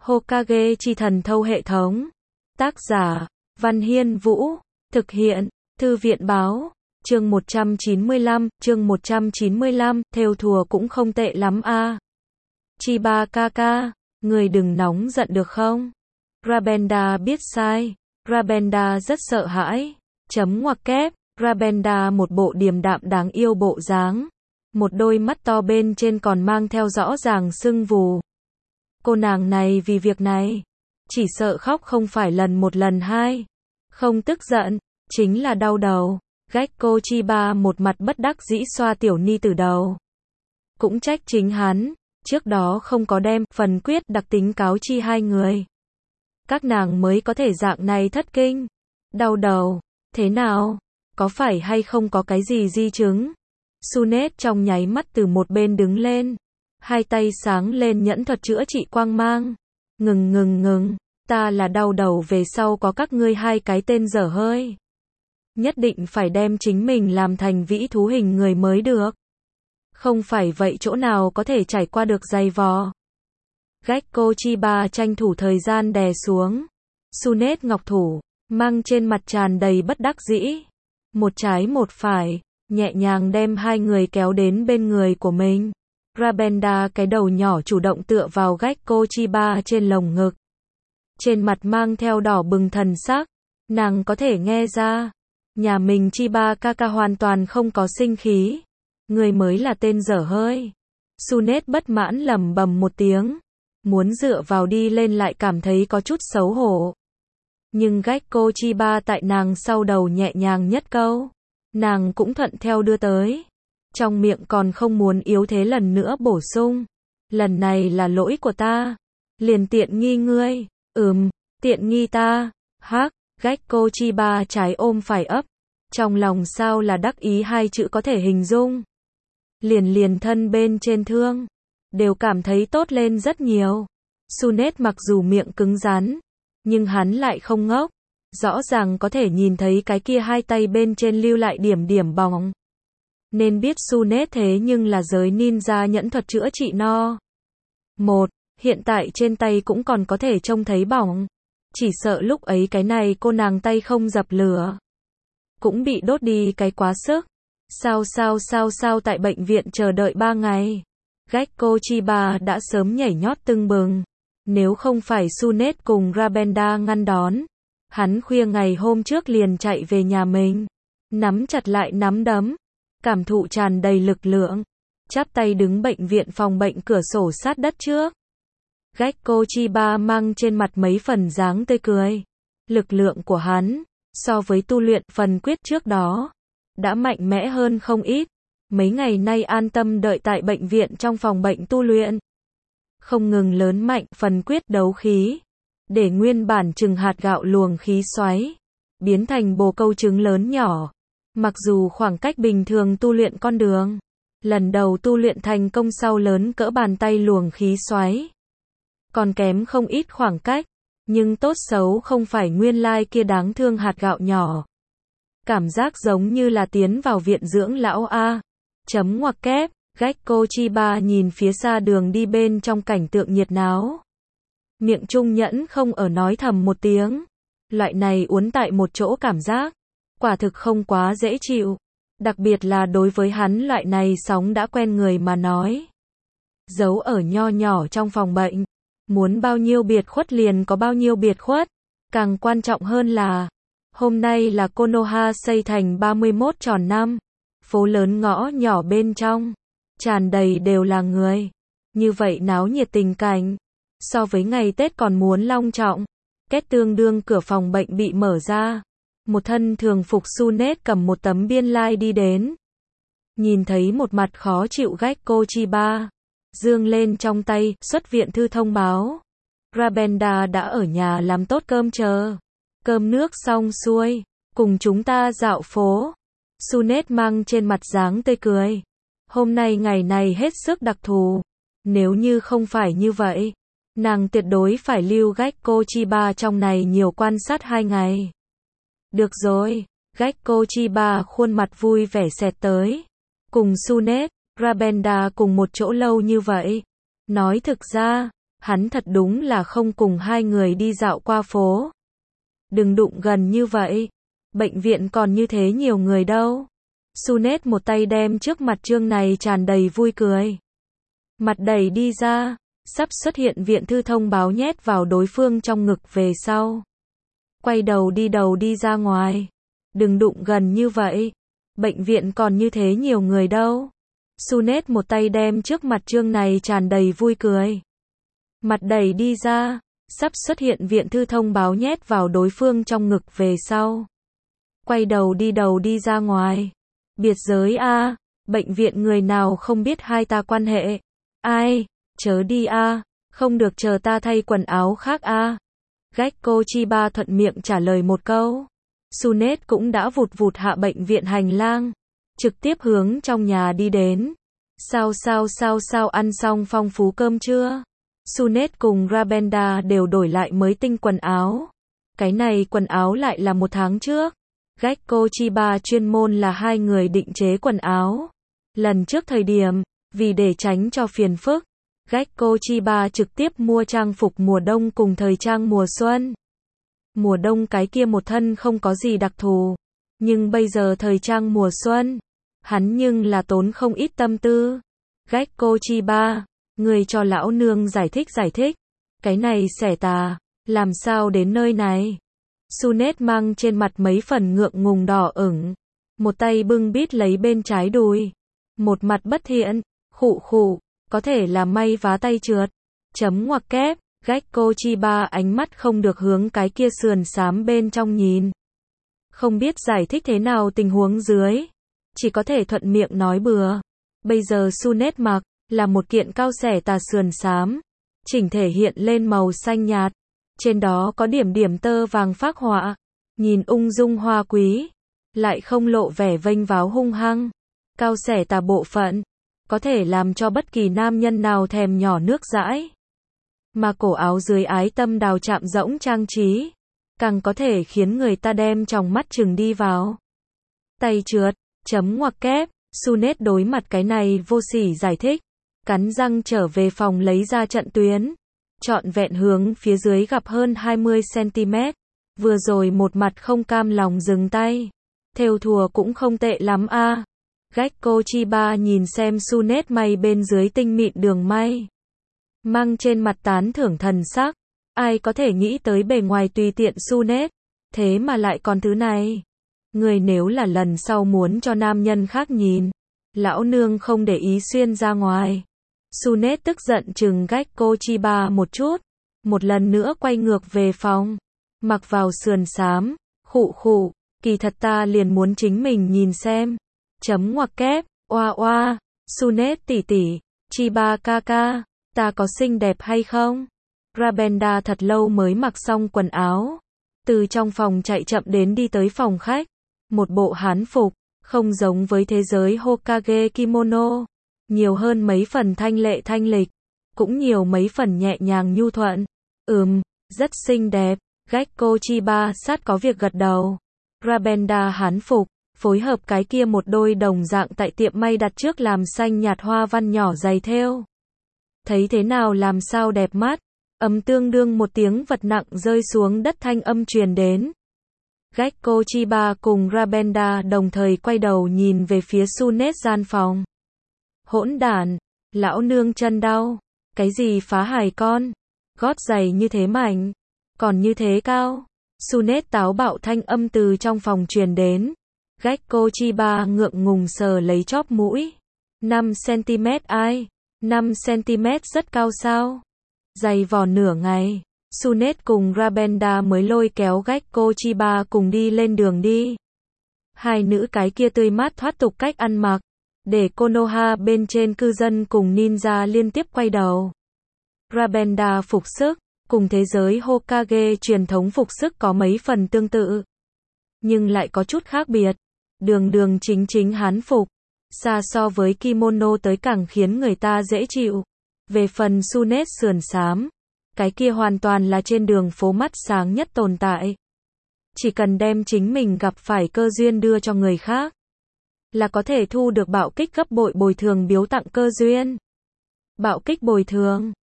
Hokage chi thần thâu hệ thống. Tác giả, Văn Hiên Vũ. Thực hiện, Thư viện báo. Chương 195, thêu thùa cũng không tệ lắm a. Chiba kaka, người đừng nóng giận được không? Rabenda biết sai. Rabenda rất sợ hãi. Chấm ngoặc kép, Rabenda một bộ điềm đạm đáng yêu bộ dáng. Một đôi mắt to bên trên còn mang theo rõ ràng sưng vù. Cô nàng này vì việc này, chỉ sợ khóc không phải lần một lần hai. Không tức giận, chính là đau đầu. Gekko Chiba một mặt bất đắc dĩ xoa tiểu ni từ đầu. Cũng trách chính hắn, trước đó không có đem phần quyết đặc tính cáo chi hai người. Các nàng mới có thể dạng này thất kinh. Đau đầu, thế nào? Có phải hay không có cái gì di chứng? Sunet trong nháy mắt từ một bên đứng lên. Hai tay sáng lên nhẫn thuật chữa trị quang mang. Ngừng, ta là đau đầu về sau có các ngươi hai cái tên dở hơi. Nhất định phải đem chính mình làm thành vĩ thú hình người mới được. Không phải vậy chỗ nào có thể trải qua được dày vò. Gekko Chiba tranh thủ thời gian đè xuống. Sunet ngọc thủ, mang trên mặt tràn đầy bất đắc dĩ. Một trái một phải, nhẹ nhàng đem hai người kéo đến bên người của mình. Rabenda cái đầu nhỏ chủ động tựa vào Gekko Chiba trên lồng ngực. Trên mặt mang theo đỏ bừng thần sắc. Nàng có thể nghe ra, nhà mình Chiba kaka hoàn toàn không có sinh khí. Người mới là tên dở hơi. Sunet bất mãn lẩm bẩm một tiếng. Muốn dựa vào đi lên lại cảm thấy có chút xấu hổ. Nhưng Gekko Chiba tại nàng sau đầu nhẹ nhàng nhất câu. Nàng cũng thuận theo đưa tới. Trong miệng còn không muốn yếu thế lần nữa bổ sung. Lần này là lỗi của ta. Liền tiện nghi ngươi. Tiện nghi ta. Hắc, Gekko Chiba trái ôm phải ấp. Trong lòng sao là đắc ý hai chữ có thể hình dung. Liền thân bên trên thương. Đều cảm thấy tốt lên rất nhiều. Sunet mặc dù miệng cứng rắn. Nhưng hắn lại không ngốc. Rõ ràng có thể nhìn thấy cái kia hai tay bên trên lưu lại điểm bóng. Nên biết Sunet thế nhưng là giới ninja nhẫn thuật chữa trị no. Hiện tại trên tay cũng còn có thể trông thấy bỏng. Chỉ sợ lúc ấy cái này cô nàng tay không dập lửa. Cũng bị đốt đi cái quá sức. Sao tại bệnh viện chờ đợi 3 ngày. Gekko Chiba đã sớm nhảy nhót tưng bừng. Nếu không phải Sunet cùng Rabenda ngăn đón. Hắn khuya ngày hôm trước liền chạy về nhà mình. Nắm chặt lại nắm đấm. Cảm thụ tràn đầy lực lượng. Chắp tay đứng bệnh viện phòng bệnh cửa sổ sát đất trước. Gekko Chiba mang trên mặt mấy phần dáng tươi cười. Lực lượng của hắn, so với tu luyện phần quyết trước đó, đã mạnh mẽ hơn không ít. Mấy ngày nay an tâm đợi tại bệnh viện trong phòng bệnh tu luyện. Không ngừng lớn mạnh phần quyết đấu khí. Để nguyên bản chừng hạt gạo luồng khí xoáy. Biến thành bồ câu trứng lớn nhỏ. Mặc dù khoảng cách bình thường tu luyện con đường. Lần đầu tu luyện thành công sau lớn cỡ bàn tay luồng khí xoáy. Còn kém không ít khoảng cách. Nhưng tốt xấu không phải nguyên lai kia đáng thương hạt gạo nhỏ. Cảm giác giống như là tiến vào viện dưỡng lão A. Chấm ngoặc kép, Gekko Chiba nhìn phía xa đường đi bên trong cảnh tượng nhiệt náo. Miệng trung nhẫn không ở nói thầm một tiếng. Loại này uốn tại một chỗ cảm giác. Quả thực không quá dễ chịu. Đặc biệt là đối với hắn loại này sóng đã quen người mà nói. Giấu ở nho nhỏ trong phòng bệnh. Muốn bao nhiêu biệt khuất liền có bao nhiêu biệt khuất. Càng quan trọng hơn là, hôm nay là Konoha xây thành 31 tròn năm. Phố lớn ngõ nhỏ bên trong, tràn đầy đều là người. Như vậy náo nhiệt tình cảnh. So với ngày Tết còn muốn long trọng. Kết tương đương cửa phòng bệnh bị mở ra. Một thân thường phục Sunet cầm một tấm biên lai đi đến. Nhìn thấy một mặt khó chịu Gekko Chiba. Dương lên trong tay, xuất viện thư thông báo. Rabenda đã ở nhà làm tốt cơm chờ. Cơm nước xong xuôi, cùng chúng ta dạo phố. Sunet mang trên mặt dáng tươi cười. Hôm nay ngày này hết sức đặc thù. Nếu như không phải như vậy, nàng tuyệt đối phải lưu Gekko Chiba trong này nhiều quan sát 2 ngày. Được rồi, Gekko Chiba khuôn mặt vui vẻ xẹt tới. Cùng Sunet, Rabenda cùng một chỗ lâu như vậy. Nói thực ra, Hắn thật đúng là không cùng hai người đi dạo qua phố. Đừng đụng gần như vậy. Bệnh viện còn như thế nhiều người đâu. Sunet một tay đem trước mặt Trương này tràn đầy vui cười. Mặt đẩy đi ra, sắp xuất hiện viện thư thông báo nhét vào đối phương trong ngực về sau. Quay đầu đi ra ngoài. Đừng đụng gần như vậy. Bệnh viện còn như thế nhiều người đâu. Sunet một tay đem trước mặt Trương này tràn đầy vui cười. Mặt đẩy đi ra, sắp xuất hiện viện thư thông báo nhét vào đối phương trong ngực về sau. Quay đầu đi ra ngoài. Biệt giới a, bệnh viện người nào không biết hai ta quan hệ. Ai, chớ đi a, không được chờ ta thay quần áo khác a. Gecko Chiba thuận miệng trả lời một câu. Sunet cũng đã vụt vụt hạ bệnh viện hành lang, trực tiếp hướng trong nhà đi đến. Sao ăn xong phong phú cơm chưa? Sunet cùng Rabenda đều đổi lại mới tinh quần áo. Cái này quần áo lại là 1 tháng trước. Gecko Chiba chuyên môn là hai người định chế quần áo. Lần trước thời điểm, vì để tránh cho phiền phức, Gecko Chiba trực tiếp mua trang phục mùa đông cùng thời trang mùa xuân. Mùa đông cái kia một thân không có gì đặc thù, nhưng bây giờ thời trang mùa xuân, hắn nhưng là tốn không ít tâm tư. Gecko Chiba, người cho lão nương giải thích, cái này xẻ tà, làm sao đến nơi này? Sunet mang trên mặt mấy phần ngượng ngùng đỏ ửng, một tay bưng bít lấy bên trái đùi, một mặt bất thiện, khụ, có thể là may vá tay trượt, chấm ngoặc kép. Gecko Chiba ánh mắt không được hướng cái kia sườn xám bên trong nhìn. Không biết giải thích thế nào tình huống dưới, chỉ có thể thuận miệng nói bừa. Bây giờ Sunet mặc là một kiện cao xẻ tà sườn xám, chỉnh thể hiện lên màu xanh nhạt, trên đó có điểm điểm tơ vàng phác họa, nhìn ung dung hoa quý, lại không lộ vẻ vênh váo hung hăng. Cao xẻ tà bộ phận có thể làm cho bất kỳ nam nhân nào thèm nhỏ nước dãi. Mà cổ áo dưới ái tâm đào chạm rỗng trang trí, càng có thể khiến người ta đem tròng mắt chừng đi vào. Tay trượt, chấm ngoặc kép, Sunet đối mặt cái này vô sỉ giải thích, cắn răng trở về phòng lấy ra trận tuyến, trọn vẹn hướng phía dưới gặp hơn 20 cm. Vừa rồi một mặt không cam lòng dừng tay. Thêu thùa cũng không tệ lắm a. Gecko Chiba nhìn xem Sunet may bên dưới tinh mịn đường may, mang trên mặt tán thưởng thần sắc. Ai có thể nghĩ tới bề ngoài tùy tiện Sunet, thế mà lại còn thứ này. Người nếu là lần sau muốn cho nam nhân khác nhìn, lão nương không để ý xuyên ra ngoài. Sunet tức giận chừng Gecko Chiba một chút, một lần nữa quay ngược về phòng, mặc vào sườn xám, khụ, kỳ thật ta liền muốn chính mình nhìn xem. Chấm ngoặc kép, oa, Sunet tỷ tỷ, Chiba ca ca, ta có xinh đẹp hay không? Rabenda thật lâu mới mặc xong quần áo, từ trong phòng chạy chậm đến đi tới phòng khách, một bộ hán phục, không giống với thế giới Hokage kimono, nhiều hơn mấy phần thanh lệ thanh lịch, cũng nhiều mấy phần nhẹ nhàng nhu thuận. Rất xinh đẹp. Gecko Chiba sát có việc gật đầu. Rabenda hán phục, phối hợp cái kia một đôi đồng dạng tại tiệm may đặt trước làm xanh nhạt hoa văn nhỏ dày thêu. Thấy thế nào làm sao đẹp mắt. Tương đương một tiếng vật nặng rơi xuống đất thanh âm truyền đến. Gecko Chiba cùng Rabenda đồng thời quay đầu nhìn về phía Sunet gian phòng. Hỗn đản, lão nương chân đau. Cái gì phá hài con? Gót giày như thế mảnh, còn như thế cao. Sunet táo bạo thanh âm từ trong phòng truyền đến. Gecko Chiba ngượng ngùng sờ lấy chóp mũi. 5 cm ai? 5 cm rất cao sao? Giày vò nửa ngày, Sunet cùng Rabenda mới lôi kéo Gecko Chiba cùng đi lên đường đi. Hai nữ cái kia tươi mát thoát tục cách ăn mặc, để Konoha bên trên cư dân cùng ninja liên tiếp quay đầu. Rabenda phục sức, cùng thế giới Hokage truyền thống phục sức có mấy phần tương tự, nhưng lại có chút khác biệt. Đường chính hán phục, xa so với kimono tới càng khiến người ta dễ chịu. Về phần Sunet sườn xám, cái kia hoàn toàn là trên đường phố mắt sáng nhất tồn tại. Chỉ cần đem chính mình gặp phải cơ duyên đưa cho người khác, là có thể thu được bạo kích gấp bội bồi thường biếu tặng cơ duyên. Bạo kích bồi thường,